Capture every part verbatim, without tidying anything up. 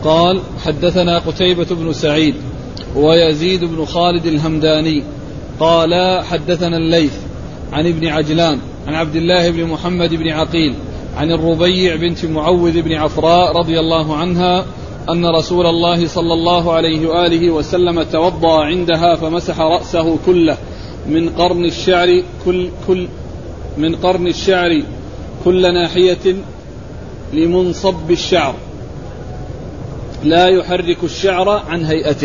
قال حدثنا قتيبة بن سعيد ويزيد بن خالد الهمداني قال حدثنا الليث عن ابن عجلان عن عبد الله بن محمد بن عقيل عن الربيع بنت معوذ بن عفراء رضي الله عنها أن رسول الله صلى الله عليه وآله وسلم توضأ عندها فمسح رأسه كله من قرن الشعر كل كل من قرن الشعر كل ناحية لمنصب الشعر لا يحرك الشعر عن هيئته.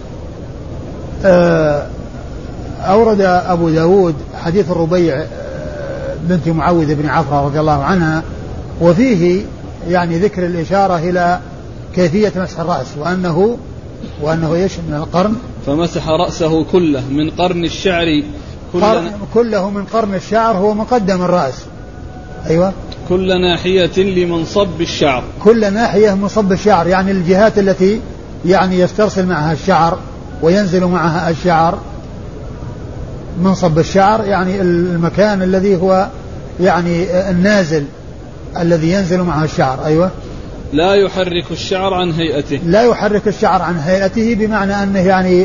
أورد أبو داود حديث الربيع بنت معوذ بن عفراء رضي الله عنها وفيه يعني ذكر الإشارة إلى كيفية مسح الرأس وأنه وأنه يشمل من القرن فمسح رأسه كله من قرن الشعر كل كله من قرن الشعر هو مقدم الرأس. أيوة كل ناحية لمنصب الشعر كل ناحية منصب الشعر يعني الجهات التي يعني يسترسل معها الشعر وينزل معها الشعر. منصب الشعر يعني المكان الذي هو يعني النازل الذي ينزل معه الشعر. أيوة لا يحرك الشعر عن هيئته لا يحرك الشعر عن هيئته بمعنى أنه يعني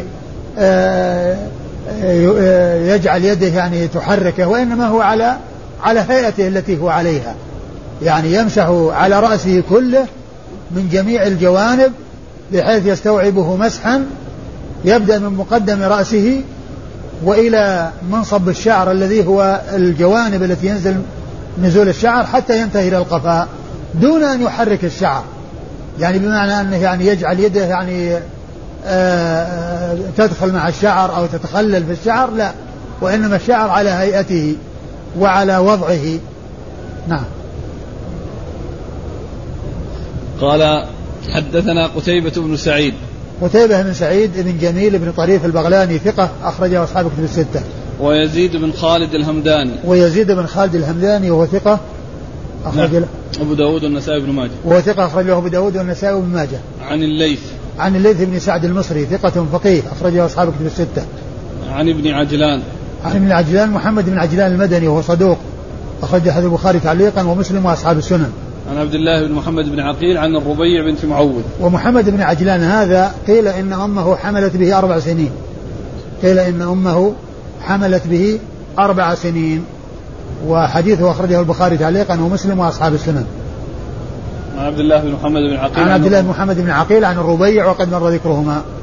يجعل يده يعني تحركه وإنما هو على على هيئته التي هو عليها يعني يمسح على رأسه كله من جميع الجوانب بحيث يستوعبه مسحا يبدأ من مقدم رأسه وإلى منصب الشعر الذي هو الجوانب التي ينزل نزول الشعر حتى ينتهي إلى القفاء دون أن يحرك الشعر يعني بمعنى أنه يعني يجعل يده يعني آآ تدخل مع الشعر أو تتخلل في الشعر لا وإنما الشعر على هيئته وعلى وضعه. نعم. قال حدثنا قتيبة بن سعيد قتيبة بن سعيد بن جميل بن طريف البغلاني ثقة أخرجه أصحاب كتب الستة. ويزيد بن خالد الهمداني ويزيد بن خالد الهمداني وهو ثقة أخرج نعم. أبو داود والنسائي بن ماجه وهو ثقة أخرجه أبو داود والنسائي بن ماجه. عن الليث عن الليث بن سعد المصري ثقة فقيه أخرجه أصحاب كتب الستة. عن ابن عجلان عن ابن عجلان محمد بن عجلان المدني وهو صدوق أخرج حديث البخاري تعليقا ومسلم وأصحاب السنن. عن عبد الله بن محمد بن عقيل عن الربيع بنت معوذ. ومحمد بن عجلان هذا قيل إن أمه حملت به أربع سنين قيل إن أمه حملت به أربع سنين وحديثه أخرجه البخاري تعليقا ومسلم وأصحاب السنن. عن عبد الله بن محمد بن عقيل عن عبد الله بن محمد بن عقيل عن الربيع وقد مر ذكرهما.